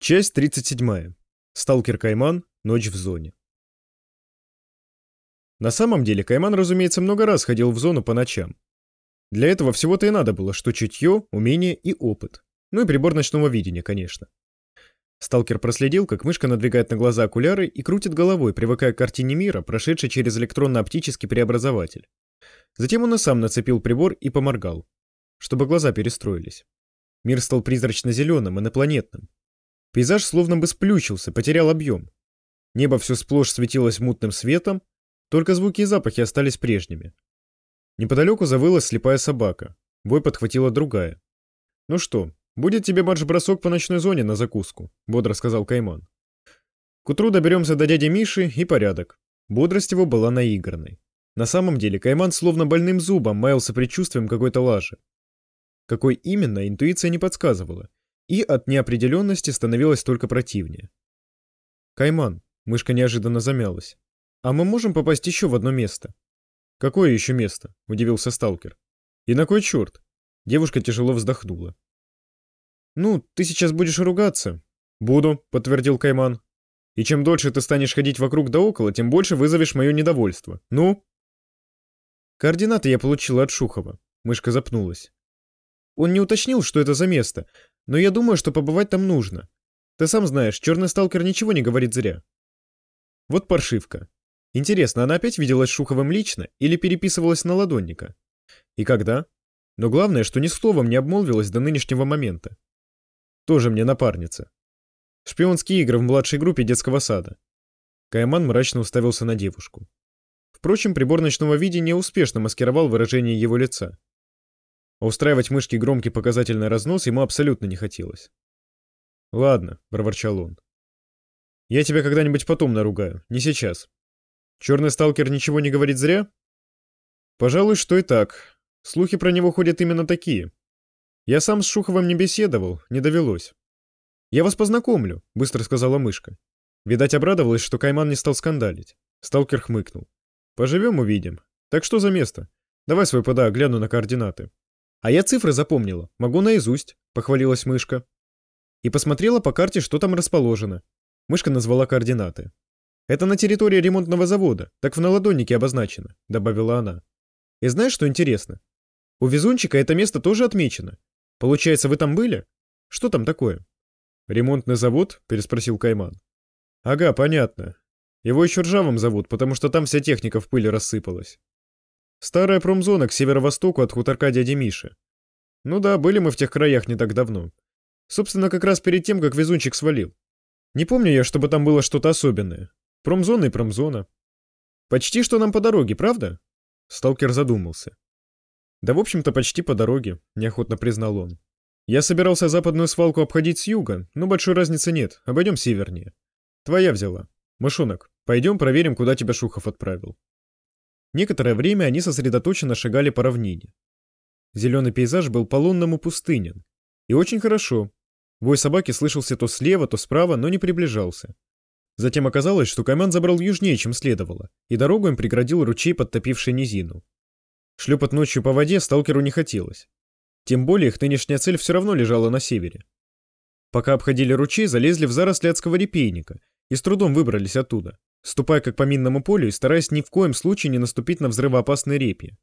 Часть 37. Сталкер Кайман. Ночь в зоне. На самом деле Кайман, разумеется, много раз ходил в зону по ночам. Для этого всего-то и надо было, что чутье, умение и опыт. Ну и прибор ночного видения, конечно. Сталкер проследил, как мышка надвигает на глаза окуляры и крутит головой, привыкая к картине мира, прошедшей через электронно-оптический преобразователь. Затем он и сам нацепил прибор и поморгал, чтобы глаза перестроились. Мир стал призрачно-зеленым, инопланетным. Пейзаж словно бы сплющился, потерял объем. Небо все сплошь светилось мутным светом, только звуки и запахи остались прежними. Неподалеку завыла слепая собака. Вой подхватила другая. «Ну что, будет тебе марш-бросок по ночной зоне на закуску», — бодро сказал Кайман. «К утру доберемся до дяди Миши и порядок». Бодрость его была наигранной. На самом деле Кайман словно больным зубом маялся предчувствием какой-то лажи. Какой именно, интуиция не подсказывала, и от неопределенности становилось только противнее. «Кайман», — мышка неожиданно замялась, — «а мы можем попасть еще в одно место?» «Какое еще место?» — удивился сталкер. «И на кой черт?» Девушка тяжело вздохнула. «Ну, ты сейчас будешь ругаться». «Буду», — подтвердил Кайман. «И чем дольше ты станешь ходить вокруг да около, тем больше вызовешь мое недовольство. Ну?» «Координаты я получила от Шухова», — мышка запнулась. «Он не уточнил, что это за место, но я думаю, что побывать там нужно. Ты сам знаешь, черный сталкер ничего не говорит зря». Вот паршивка. Интересно, она опять виделась с Шуховым лично или переписывалась на ладонника? И когда? Но главное, что ни словом не обмолвилась до нынешнего момента. Тоже мне напарница. Шпионские игры в младшей группе детского сада. Кайман мрачно уставился на девушку. Впрочем, прибор ночного видения успешно маскировал выражение его лица. А устраивать мышке громкий показательный разнос ему абсолютно не хотелось. «Ладно», — проворчал он. «Я тебя когда-нибудь потом наругаю, не сейчас. Черный сталкер ничего не говорит зря?» «Пожалуй, что и так. Слухи про него ходят именно такие. Я сам с Шуховым не беседовал, не довелось». «Я вас познакомлю», — быстро сказала мышка. Видать, обрадовалась, что Кайман не стал скандалить. Сталкер хмыкнул. «Поживем — увидим. Так что за место? Давай свой ПДА, гляну на координаты». «А я цифры запомнила, могу наизусть», — похвалилась мышка. И посмотрела по карте, что там расположено. Мышка назвала координаты. «Это на территории ремонтного завода, так в наладоннике обозначено», — добавила она. «И знаешь, что интересно? У везунчика это место тоже отмечено. Получается, вы там были? Что там такое?» «Ремонтный завод?» — переспросил Кайман. «Ага, понятно. Его еще ржавым зовут, потому что там вся техника в пыли рассыпалась. Старая промзона к северо-востоку от хуторка дяди Миши. Ну да, были мы в тех краях не так давно. Собственно, как раз перед тем, как везунчик свалил. Не помню я, чтобы там было что-то особенное. Промзона и промзона. Почти что нам по дороге, правда?» Сталкер задумался. «Да, в общем-то, почти по дороге», — неохотно признал он. «Я собирался западную свалку обходить с юга, но большой разницы нет, обойдем севернее. Твоя взяла. Мышонок, пойдем проверим, куда тебя Шухов отправил». Некоторое время они сосредоточенно шагали по равнине. Зеленый пейзаж был по-лунному пустынен. И очень хорошо. Вой собаки слышался то слева, то справа, но не приближался. Затем оказалось, что Кайман забрал южнее, чем следовало, и дорогу им преградил ручей, подтопивший низину. Шлепать ночью по воде сталкеру не хотелось. Тем более их нынешняя цель все равно лежала на севере. Пока обходили ручей, залезли в заросли адского репейника и с трудом выбрались оттуда, ступая как по минному полю и стараясь ни в коем случае не наступить на взрывоопасные репьи.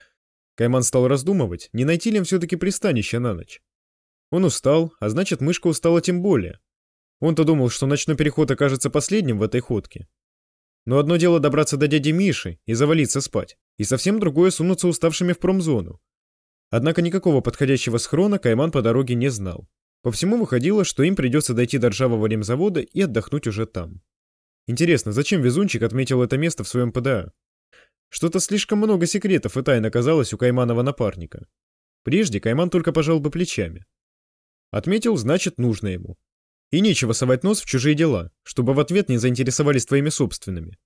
Кайман стал раздумывать, не найти ли им все-таки пристанище на ночь. Он устал, а значит, мышка устала тем более. Он-то думал, что ночной переход окажется последним в этой ходке. Но одно дело добраться до дяди Миши и завалиться спать, и совсем другое сунуться уставшими в промзону. Однако никакого подходящего схрона Кайман по дороге не знал. По всему выходило, что им придется дойти до ржавого ремзавода и отдохнуть уже там. Интересно, зачем везунчик отметил это место в своем ПДА? Что-то слишком много секретов и тайн оказалось у Кайманова напарника. Прежде Кайман только пожал бы плечами. Отметил, значит, нужно ему. И нечего совать нос в чужие дела, чтобы в ответ не заинтересовались твоими собственными.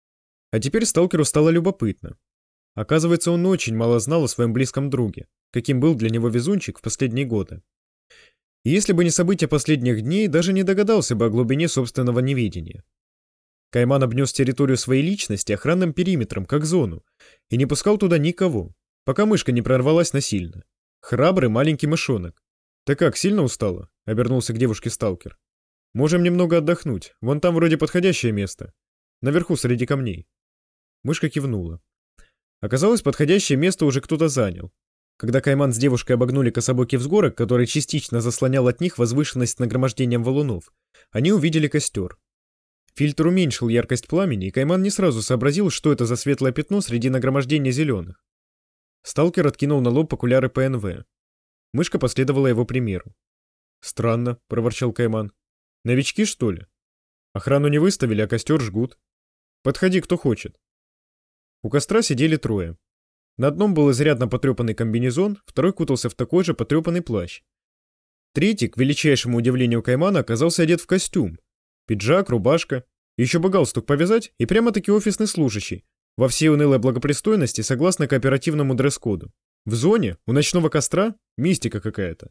А теперь сталкеру стало любопытно. Оказывается, он очень мало знал о своем близком друге, каким был для него везунчик в последние годы. И если бы не события последних дней, даже не догадался бы о глубине собственного неведения. Кайман обнес территорию своей личности охранным периметром, как зону, и не пускал туда никого, пока мышка не прорвалась насильно. Храбрый маленький мышонок. «Ты как, сильно устала?» — обернулся к девушке сталкер. Можем немного отдохнуть. Вон там вроде подходящее место. Наверху среди камней. Мышка кивнула. Оказалось, подходящее место уже кто-то занял. Когда Кайман с девушкой обогнули кособокий взгорок, который частично заслонял от них возвышенность с нагромождением валунов, они увидели костер. Фильтр уменьшил яркость пламени, и Кайман не сразу сообразил, что это за светлое пятно среди нагромождения зеленых. Сталкер откинул на лоб окуляры ПНВ. Мышка последовала его примеру. «Странно», — проворчал Кайман. «Новички, что ли? Охрану не выставили, а костер жгут. Подходи, кто хочет». У костра сидели трое. На одном был изрядно потрепанный комбинезон, второй кутался в такой же потрепанный плащ. Третий, к величайшему удивлению Каймана, оказался одет в костюм. Пиджак, рубашка, еще бы галстук повязать, и прямо-таки офисный служащий, во всей унылой благопристойности согласно кооперативному дресс-коду. В зоне, у ночного костра, мистика какая-то.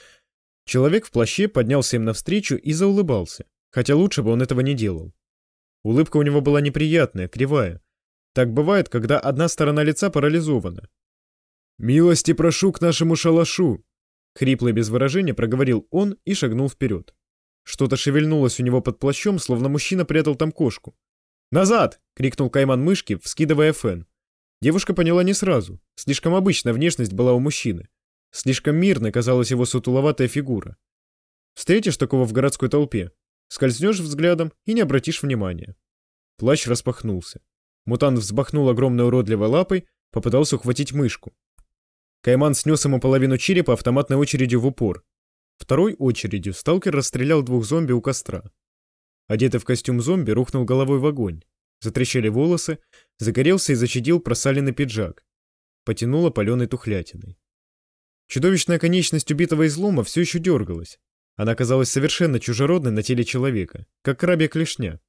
Человек в плаще поднялся им навстречу и заулыбался, хотя лучше бы он этого не делал. Улыбка у него была неприятная, кривая. Так бывает, когда одна сторона лица парализована. «Милости прошу к нашему шалашу!» Хрипло и без выражения проговорил он и шагнул вперед. Что-то шевельнулось у него под плащом, словно мужчина прятал там кошку. «Назад!» — крикнул Кайман мышке, вскидывая фен. Девушка поняла не сразу. Слишком обычная внешность была у мужчины. Слишком мирной казалась его сутуловатая фигура. Встретишь такого в городской толпе, скользнешь взглядом и не обратишь внимания. Плащ распахнулся. Мутант взбахнул огромной уродливой лапой, попытался ухватить мышку. Кайман снес ему половину черепа автоматной очередью в упор. Второй очередью сталкер расстрелял двух зомби у костра. Одетый в костюм зомби рухнул головой в огонь. Затрещали волосы, загорелся и зачадил просаленный пиджак. Потянуло паленой тухлятиной. Чудовищная конечность убитого излома все еще дергалась. Она казалась совершенно чужеродной на теле человека, как крабья клешня.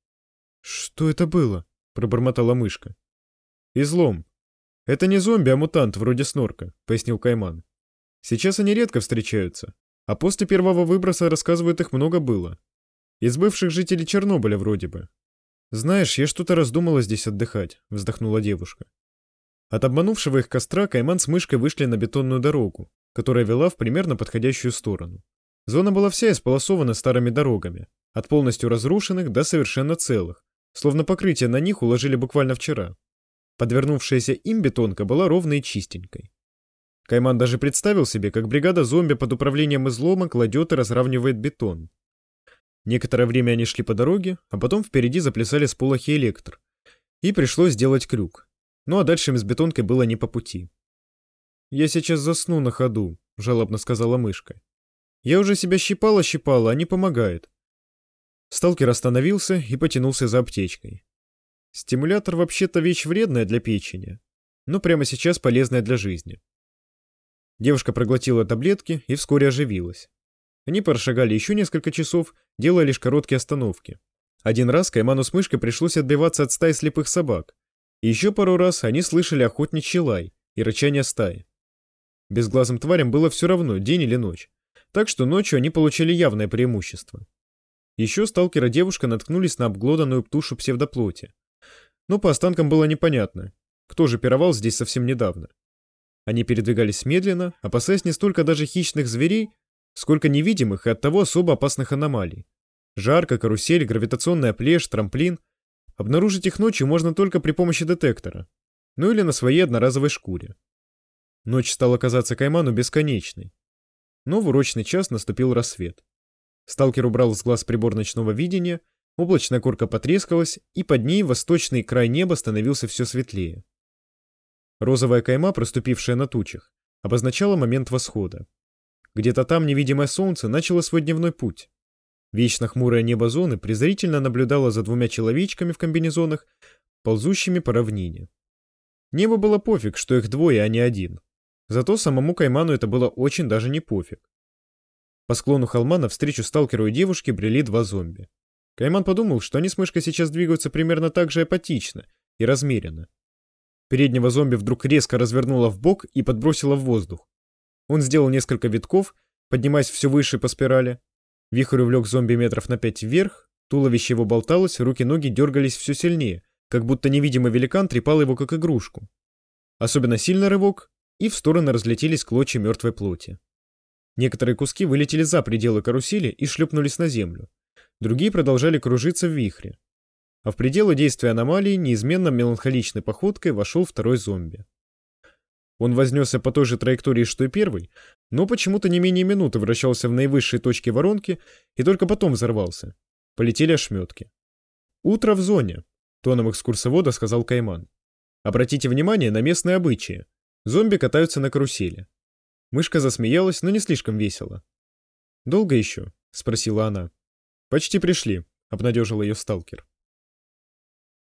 «Что это было?» — пробормотала мышка. «Излом. Это не зомби, а мутант, вроде Снорка», — пояснил Кайман. «Сейчас они редко встречаются, а после первого выброса, рассказывают, их много было. Из бывших жителей Чернобыля вроде бы. Знаешь, я что-то раздумала здесь отдыхать», — вздохнула девушка. От обманувшего их костра Кайман с мышкой вышли на бетонную дорогу, которая вела в примерно подходящую сторону. Зона была вся исполосована старыми дорогами, от полностью разрушенных до совершенно целых, словно покрытие на них уложили буквально вчера. Подвернувшаяся им бетонка была ровной и чистенькой. Кайман даже представил себе, как бригада зомби под управлением излома кладет и разравнивает бетон. Некоторое время они шли по дороге, а потом впереди заплясали сполохи электр. И пришлось сделать крюк. Ну а дальше им с бетонкой было не по пути. «Я сейчас засну на ходу», — жалобно сказала мышка. «Я уже себя щипала, а не помогает». Сталкер остановился и потянулся за аптечкой. Стимулятор вообще-то вещь вредная для печени, но прямо сейчас полезная для жизни. Девушка проглотила таблетки и вскоре оживилась. Они прошагали еще несколько часов, делая лишь короткие остановки. Один раз Кайману с мышкой пришлось отбиваться от стаи слепых собак. И еще пару раз они слышали охотничий лай и рычание стаи. Безглазым тварям было все равно, день или ночь. Так что ночью они получили явное преимущество. Еще сталкер и девушка наткнулись на обглоданную тушу псевдоплоти. Но по останкам было непонятно, кто же пировал здесь совсем недавно. Они передвигались медленно, опасаясь не столько даже хищных зверей, сколько невидимых и оттого особо опасных аномалий. Жарко, карусель, гравитационная плешь, трамплин. Обнаружить их ночью можно только при помощи детектора. Ну или на своей одноразовой шкуре. Ночь стала казаться Кайману бесконечной. Но в урочный час наступил рассвет. Сталкер убрал с глаз прибор ночного видения, облачная корка потрескалась, и под ней восточный край неба становился все светлее. Розовая кайма, проступившая на тучах, обозначала момент восхода. Где-то там невидимое солнце начало свой дневной путь. Вечно хмурое небо зоны презрительно наблюдало за двумя человечками в комбинезонах, ползущими по равнине. Небу было пофиг, что их двое, а не один. Зато самому Кайману это было очень даже не пофиг. По склону холма навстречу сталкеру и девушке брели два зомби. Кайман подумал, что они с мышкой сейчас двигаются примерно так же апатично и размеренно. Переднего зомби вдруг резко развернуло вбок и подбросило в воздух. Он сделал несколько витков, поднимаясь все выше по спирали. Вихрь увлек зомби метров на 5 вверх, туловище его болталось, руки-ноги дергались все сильнее, как будто невидимый великан трепал его как игрушку. Особенно сильный рывок, и в стороны разлетелись клочья мертвой плоти. Некоторые куски вылетели за пределы карусели и шлепнулись на землю. Другие продолжали кружиться в вихре. А в пределы действия аномалии неизменно меланхоличной походкой вошел второй зомби. Он вознесся по той же траектории, что и первый, но почему-то не менее минуты вращался в наивысшей точке воронки и только потом взорвался. Полетели ошметки. «Утро в зоне», — тоном экскурсовода сказал Кайман. «Обратите внимание на местные обычаи. Зомби катаются на карусели». Мышка засмеялась, но не слишком весело. «Долго еще?» — спросила она. «Почти пришли», — обнадежил ее сталкер.